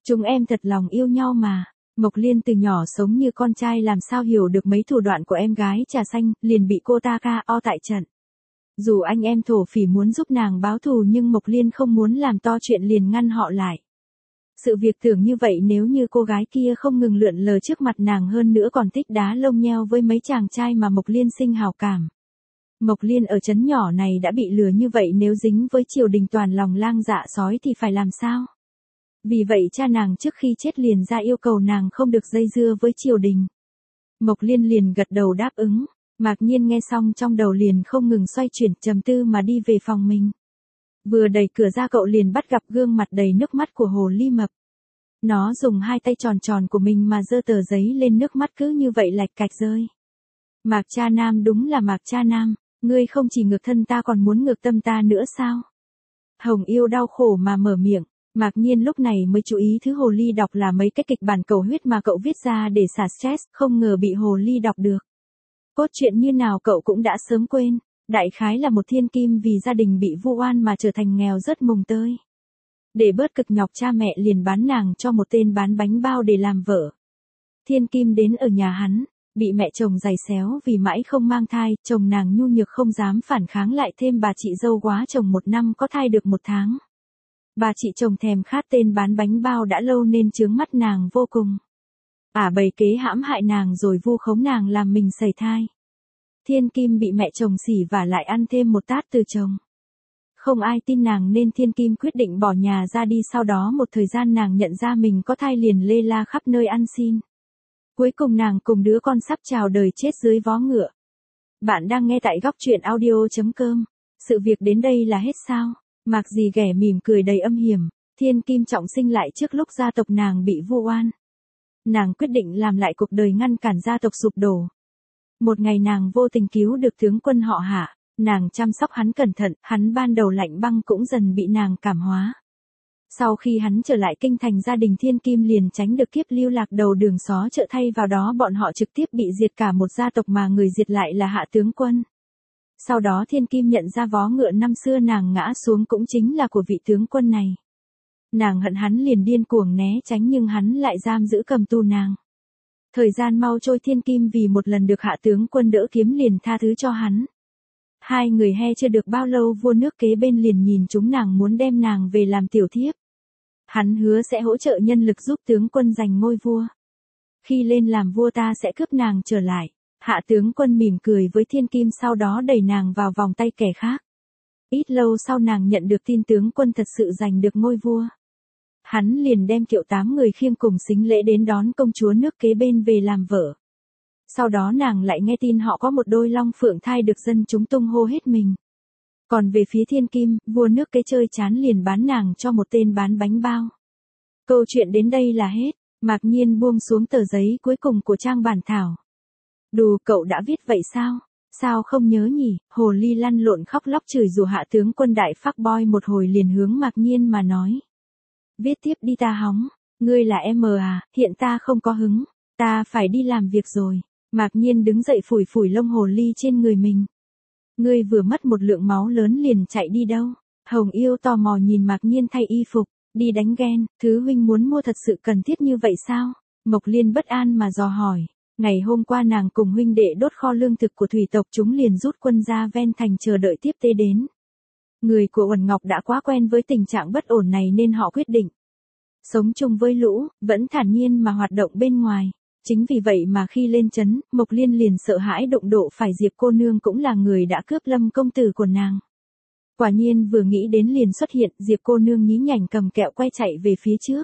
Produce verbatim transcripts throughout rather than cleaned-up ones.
Chúng em thật lòng yêu nhau mà. Mộc Liên từ nhỏ sống như con trai làm sao hiểu được mấy thủ đoạn của em gái trà xanh, liền bị cô ta ca o tại trận. Dù anh em thổ phỉ muốn giúp nàng báo thù nhưng Mộc Liên không muốn làm to chuyện liền ngăn họ lại. Sự việc tưởng như vậy nếu như cô gái kia không ngừng lượn lờ trước mặt nàng hơn nữa còn thích đá lông nheo với mấy chàng trai mà Mộc Liên sinh hào cảm. Mộc Liên ở trấn nhỏ này đã bị lừa như vậy nếu dính với triều đình toàn lòng lang dạ sói thì phải làm sao? Vì vậy cha nàng trước khi chết liền ra yêu cầu nàng không được dây dưa với triều đình. Mộc Liên liền gật đầu đáp ứng. Mạc Nhiên nghe xong trong đầu liền không ngừng xoay chuyển trầm tư mà đi về phòng mình. Vừa đẩy cửa ra cậu liền bắt gặp gương mặt đầy nước mắt của hồ ly mập. Nó dùng hai tay tròn tròn của mình mà giơ tờ giấy lên, nước mắt cứ như vậy lạch cạch rơi. Mạc Cha Nam, đúng là Mạc Cha Nam, ngươi không chỉ ngược thân ta còn muốn ngược tâm ta nữa sao? Hồng Yêu đau khổ mà mở miệng. Mạc Nhiên lúc này mới chú ý thứ hồ ly đọc là mấy cái kịch bản cầu huyết mà cậu viết ra để xả stress, không ngờ bị hồ ly đọc được. Cốt truyện như nào cậu cũng đã sớm quên, đại khái là một thiên kim vì gia đình bị vu oan mà trở thành nghèo rất mùng tơi. Để bớt cực nhọc cha mẹ liền bán nàng cho một tên bán bánh bao để làm vợ. Thiên kim đến ở nhà hắn, bị mẹ chồng giày xéo vì mãi không mang thai, chồng nàng nhu nhược không dám phản kháng lại thêm bà chị dâu quá chồng một năm có thai được một tháng. Bà chị chồng thèm khát tên bán bánh bao đã lâu nên chướng mắt nàng vô cùng. Ả bày kế hãm hại nàng rồi vu khống nàng làm mình sẩy thai. Thiên kim bị mẹ chồng xỉ và lại ăn thêm một tát từ chồng. Không ai tin nàng nên thiên kim quyết định bỏ nhà ra đi, sau đó một thời gian nàng nhận ra mình có thai liền lê la khắp nơi ăn xin. Cuối cùng nàng cùng đứa con sắp chào đời chết dưới vó ngựa. Bạn đang nghe tại góc truyện audio chấm com. Sự việc đến đây là hết sao? Mạc Dì ghẻ mỉm cười đầy âm hiểm. Thiên kim trọng sinh lại trước lúc gia tộc nàng bị vu oan. Nàng quyết định làm lại cuộc đời ngăn cản gia tộc sụp đổ. Một ngày nàng vô tình cứu được tướng quân họ Hạ, nàng chăm sóc hắn cẩn thận, hắn ban đầu lạnh băng cũng dần bị nàng cảm hóa. Sau khi hắn trở lại kinh thành, gia đình thiên kim liền tránh được kiếp lưu lạc đầu đường xó chợ, thay vào đó bọn họ trực tiếp bị diệt cả một gia tộc mà người diệt lại là Hạ tướng quân. Sau đó thiên kim nhận ra vó ngựa năm xưa nàng ngã xuống cũng chính là của vị tướng quân này. Nàng hận hắn liền điên cuồng né tránh nhưng hắn lại giam giữ cầm tù nàng. Thời gian mau trôi, thiên kim vì một lần được Hạ tướng quân đỡ kiếm liền tha thứ cho hắn. Hai người he chưa được bao lâu, vua nước kế bên liền nhìn chúng nàng muốn đem nàng về làm tiểu thiếp. Hắn hứa sẽ hỗ trợ nhân lực giúp tướng quân giành ngôi vua. Khi lên làm vua ta sẽ cướp nàng trở lại. Hạ tướng quân mỉm cười với thiên kim, sau đó đẩy nàng vào vòng tay kẻ khác. Ít lâu sau nàng nhận được tin tướng quân thật sự giành được ngôi vua. Hắn liền đem kiệu tám người khiêng cùng sính lễ đến đón công chúa nước kế bên về làm vợ. Sau đó nàng lại nghe tin họ có một đôi long phượng thai được dân chúng tung hô hết mình. Còn về phía thiên kim, vua nước kế chơi chán liền bán nàng cho một tên bán bánh bao. Câu chuyện đến đây là hết. Mạc Nhiên buông xuống tờ giấy cuối cùng của trang bản thảo. Đù, cậu đã viết vậy sao? Sao không nhớ nhỉ? Hồ ly lăn lộn khóc lóc chửi rủa Hạ tướng quân đại phác boy một hồi liền hướng Mạc Nhiên mà nói. Viết tiếp đi ta hóng. Ngươi là em à, hiện ta không có hứng. Ta phải đi làm việc rồi. Mạc Nhiên đứng dậy phủi phủi lông hồ ly trên người mình. Ngươi vừa mất một lượng máu lớn liền chạy đi đâu? Hồng Yêu tò mò nhìn Mạc Nhiên thay y phục, đi đánh ghen, thứ huynh muốn mua thật sự cần thiết như vậy sao? Mộc Liên bất an mà dò hỏi. Ngày hôm qua nàng cùng huynh đệ đốt kho lương thực của thủy tộc, chúng liền rút quân ra ven thành chờ đợi tiếp tế đến. Người của Uẩn Ngọc đã quá quen với tình trạng bất ổn này nên họ quyết định sống chung với lũ, vẫn thản nhiên mà hoạt động bên ngoài. Chính vì vậy mà khi lên trấn, Mộc Liên liền sợ hãi đụng độ phải Diệp cô nương cũng là người đã cướp Lâm công tử của nàng. Quả nhiên vừa nghĩ đến liền xuất hiện, Diệp cô nương nhí nhảnh cầm kẹo quay chạy về phía trước.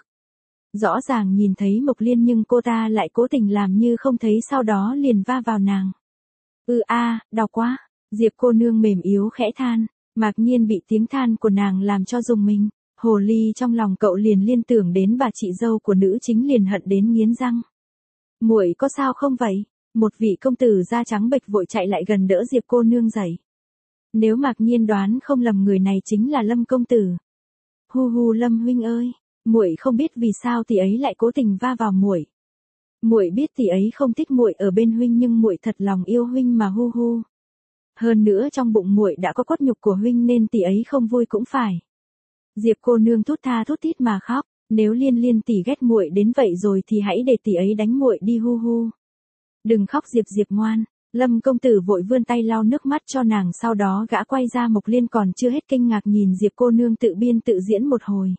Rõ ràng nhìn thấy Mộc Liên nhưng cô ta lại cố tình làm như không thấy, sau đó liền va vào nàng. Ừ a, à, đau quá. Diệp cô nương mềm yếu khẽ than. Mạc Nhiên bị tiếng than của nàng làm cho rùng mình. Hồ ly trong lòng cậu liền liên tưởng đến bà chị dâu của nữ chính liền hận đến nghiến răng. Muội có sao không vậy? Một vị công tử da trắng bệch vội chạy lại gần đỡ Diệp cô nương dậy. Nếu Mạc Nhiên đoán không lầm người này chính là Lâm công tử. Hu hu Lâm huynh ơi, muội không biết vì sao tỷ ấy lại cố tình va vào muội. Muội biết tỷ ấy không thích muội ở bên huynh nhưng muội thật lòng yêu huynh mà hu hu. Hơn nữa trong bụng muội đã có cốt nhục của huynh nên tỷ ấy không vui cũng phải. Diệp cô nương thút tha thút thít mà khóc. Nếu Liên Liên tỷ ghét muội đến vậy rồi thì hãy để tỷ ấy đánh muội đi hu hu. Đừng khóc Diệp Diệp ngoan. Lâm công tử vội vươn tay lau nước mắt cho nàng, sau đó gã quay ra Mộc Liên còn chưa hết kinh ngạc nhìn Diệp cô nương tự biên tự diễn một hồi.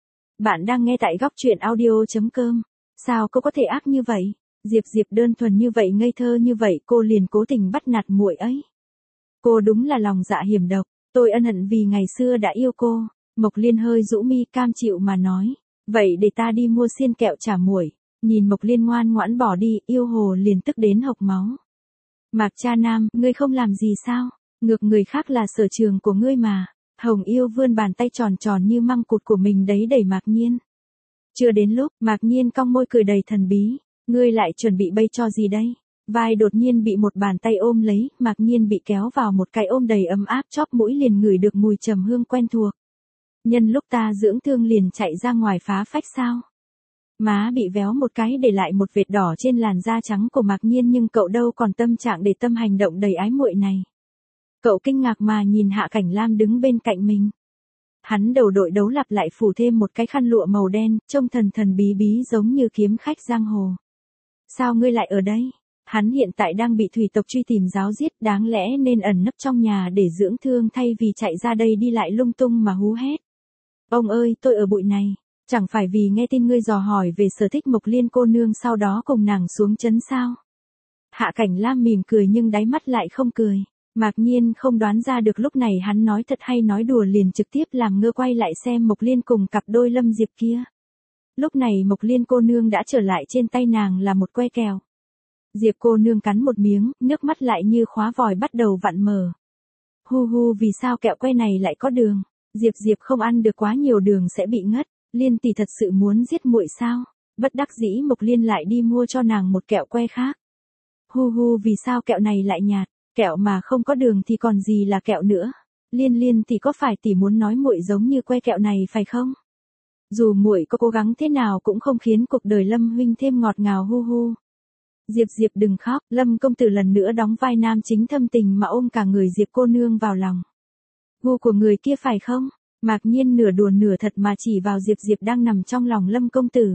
Bạn đang nghe tại góc truyện audio.com. Sao cô có thể ác như vậy? Diệp Diệp đơn thuần như vậy, ngây thơ như vậy, cô liền cố tình bắt nạt muội ấy. Cô đúng là lòng dạ hiểm độc, tôi ân hận vì ngày xưa đã yêu cô. Mộc Liên hơi rũ mi cam chịu mà nói, vậy để ta đi mua xiên kẹo trả muội. Nhìn Mộc Liên ngoan ngoãn bỏ đi, yêu hồ liền tức đến hộc máu. Mạc Cha Nam, ngươi không làm gì sao? Ngược người khác là sở trường của ngươi mà. Hồng Yêu vươn bàn tay tròn tròn như măng cụt của mình đấy đẩy Mạc Nhiên. Chưa đến lúc, Mạc Nhiên cong môi cười đầy thần bí. Ngươi lại chuẩn bị bây cho gì đây? Vai đột nhiên bị một bàn tay ôm lấy, Mạc Nhiên bị kéo vào một cái ôm đầy ấm áp, chóp mũi liền ngửi được mùi trầm hương quen thuộc. Nhân lúc ta dưỡng thương liền chạy ra ngoài phá phách sao? Má bị véo một cái để lại một vệt đỏ trên làn da trắng của Mạc Nhiên, nhưng cậu đâu còn tâm trạng để tâm hành động đầy ái muội này. Cậu kinh ngạc mà nhìn Hạ Cảnh Lam đứng bên cạnh mình. Hắn đầu đội đấu lặp lại phủ thêm một cái khăn lụa màu đen, trông thần thần bí bí giống như kiếm khách giang hồ. Sao ngươi lại ở đây? Hắn hiện tại đang bị thủy tộc truy tìm giáo giết, đáng lẽ nên ẩn nấp trong nhà để dưỡng thương thay vì chạy ra đây đi lại lung tung mà hú hét. Ông ơi, tôi ở bụi này. Chẳng phải vì nghe tin ngươi dò hỏi về sở thích Mộc Liên cô nương sau đó cùng nàng xuống trấn sao? Hạ Cảnh Lam mỉm cười nhưng đáy mắt lại không cười. Mạc Nhiên không đoán ra được lúc này hắn nói thật hay nói đùa, liền trực tiếp làm ngơ quay lại xem Mộc Liên cùng cặp đôi Lâm Diệp kia. Lúc này Mộc Liên cô nương đã trở lại, trên tay nàng là một que kẹo. Diệp cô nương cắn một miếng, nước mắt lại như khóa vòi bắt đầu vặn mở. Hu hu, vì sao kẹo que này lại có đường? Diệp Diệp không ăn được quá nhiều đường sẽ bị ngất. Liên tỷ thật sự muốn giết muội sao? Bất đắc dĩ Mộc Liên lại đi mua cho nàng một kẹo que khác. Hu hu, vì sao kẹo này lại nhạt? Kẹo mà không có đường thì còn gì là kẹo nữa? Liên Liên tỷ, có phải tỷ muốn nói muội giống như que kẹo này phải không? Dù muội có cố gắng thế nào cũng không khiến cuộc đời Lâm huynh thêm ngọt ngào. Hu hu. Diệp Diệp đừng khóc. Lâm công tử lần nữa đóng vai nam chính thâm tình mà ôm cả người Diệp cô nương vào lòng. Gu của người kia phải không? Mạc Nhiên nửa đùa nửa thật mà chỉ vào Diệp Diệp đang nằm trong lòng Lâm công tử.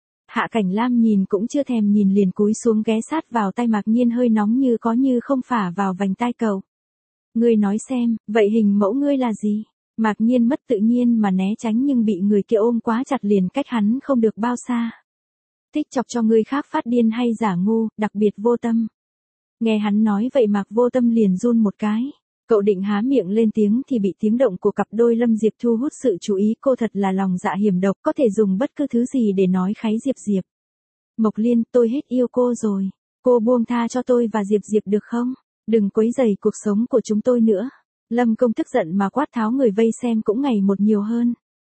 Hạ Cảnh Lam nhìn cũng chưa thèm nhìn liền cúi xuống ghé sát vào tay Mạc Nhiên, hơi nóng như có như không phả vào vành tai cậu. Ngươi nói xem, vậy hình mẫu ngươi là gì? Mạc Nhiên mất tự nhiên mà né tránh nhưng bị người kia ôm quá chặt liền cách hắn không được bao xa. Thích chọc cho người khác phát điên hay giả ngu, đặc biệt vô tâm. Nghe hắn nói vậy Mạc Vô Tâm liền run một cái. Cậu định há miệng lên tiếng thì bị tiếng động của cặp đôi Lâm Diệp thu hút sự chú ý. Cô thật là lòng dạ hiểm độc, có thể dùng bất cứ thứ gì để nói kháy Diệp Diệp. Mộc Liên, tôi hết yêu cô rồi. Cô buông tha cho tôi và Diệp Diệp được không? Đừng quấy rầy cuộc sống của chúng tôi nữa. Lâm công tức giận mà quát tháo, người vây xem cũng ngày một nhiều hơn.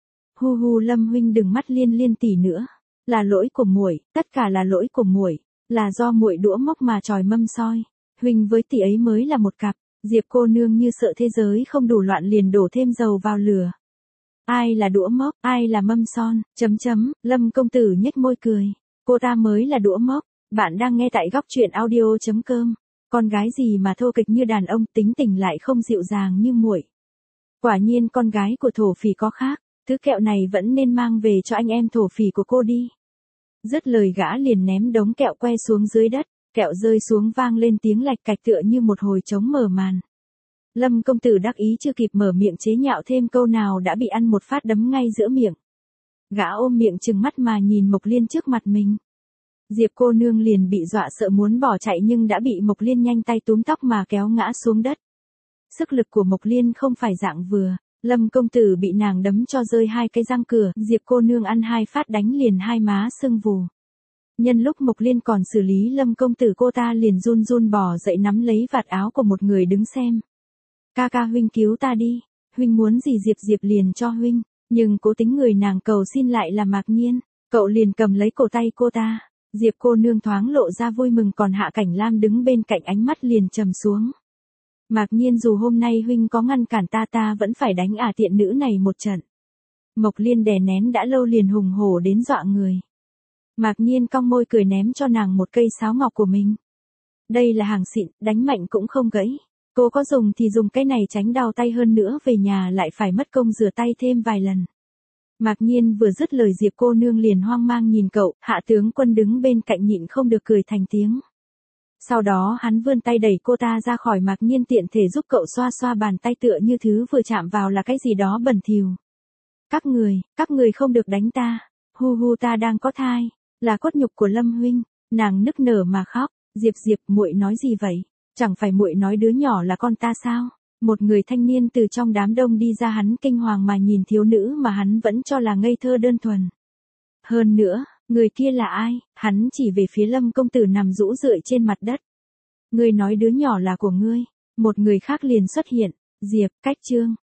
Hu hu, Lâm huynh đừng mắt Liên Liên tỷ nữa. Là lỗi của muội, tất cả là lỗi của muội, là do muội đũa móc mà tròi mâm soi. Huynh với tỷ ấy mới là một cặp. Diệp cô nương như sợ thế giới không đủ loạn liền đổ thêm dầu vào lửa. Ai là đũa móc, ai là mâm son, chấm chấm, Lâm công tử nhếch môi cười. Cô ta mới là đũa móc. Bạn đang nghe tại góc truyện audio.com. Con gái gì mà thô kịch như đàn ông, tính tình lại không dịu dàng như muội. Quả nhiên con gái của thổ phỉ có khác, thứ kẹo này vẫn nên mang về cho anh em thổ phỉ của cô đi. Dứt lời gã liền ném đống kẹo que xuống dưới đất. Kẹo rơi xuống vang lên tiếng lạch cạch tựa như một hồi trống mở màn. Lâm công tử đắc ý chưa kịp mở miệng chế nhạo thêm câu nào đã bị ăn một phát đấm ngay giữa miệng. Gã ôm miệng trừng mắt mà nhìn Mộc Liên trước mặt mình. Diệp cô nương liền bị dọa sợ muốn bỏ chạy nhưng đã bị Mộc Liên nhanh tay túm tóc mà kéo ngã xuống đất. Sức lực của Mộc Liên không phải dạng vừa. Lâm công tử bị nàng đấm cho rơi hai cái răng cửa. Diệp cô nương ăn hai phát đánh liền hai má sưng vù. Nhân lúc Mộc Liên còn xử lý Lâm công tử, cô ta liền run run bò dậy nắm lấy vạt áo của một người đứng xem. Ca ca huynh cứu ta đi. Huynh muốn gì Diệp Diệp liền cho huynh. Nhưng cố tính người nàng cầu xin lại là Mạc Nhiên. Cậu liền cầm lấy cổ tay cô ta. Diệp cô nương thoáng lộ ra vui mừng, còn Hạ Cảnh Lam đứng bên cạnh ánh mắt liền trầm xuống. Mạc Nhiên, dù hôm nay huynh có ngăn cản ta ta vẫn phải đánh ả tiện nữ này một trận. Mộc Liên đè nén đã lâu liền hùng hổ đến dọa người. Mạc Nhiên cong môi cười ném cho nàng một cây sáo ngọc của mình. Đây là hàng xịn, đánh mạnh cũng không gãy. Cô có dùng thì dùng cái này tránh đau tay, hơn nữa về nhà lại phải mất công rửa tay thêm vài lần. Mạc Nhiên vừa dứt lời Diệp cô nương liền hoang mang nhìn cậu, Hạ tướng quân đứng bên cạnh nhịn không được cười thành tiếng. Sau đó hắn vươn tay đẩy cô ta ra khỏi Mạc Nhiên tiện thể giúp cậu xoa xoa bàn tay tựa như thứ vừa chạm vào là cái gì đó bẩn thỉu. Các người, các người không được đánh ta, hu hu ta đang có thai, là cốt nhục của Lâm huynh, nàng nức nở mà khóc, Diệp Diệp muội nói gì vậy, chẳng phải muội nói đứa nhỏ là con ta sao? Một người thanh niên từ trong đám đông đi ra hắn kinh hoàng mà nhìn thiếu nữ mà hắn vẫn cho là ngây thơ đơn thuần. Hơn nữa, người kia là ai? Hắn chỉ về phía Lâm công tử nằm rũ rượi trên mặt đất. Ngươi nói đứa nhỏ là của ngươi, một người khác liền xuất hiện, Diệp, cách trương.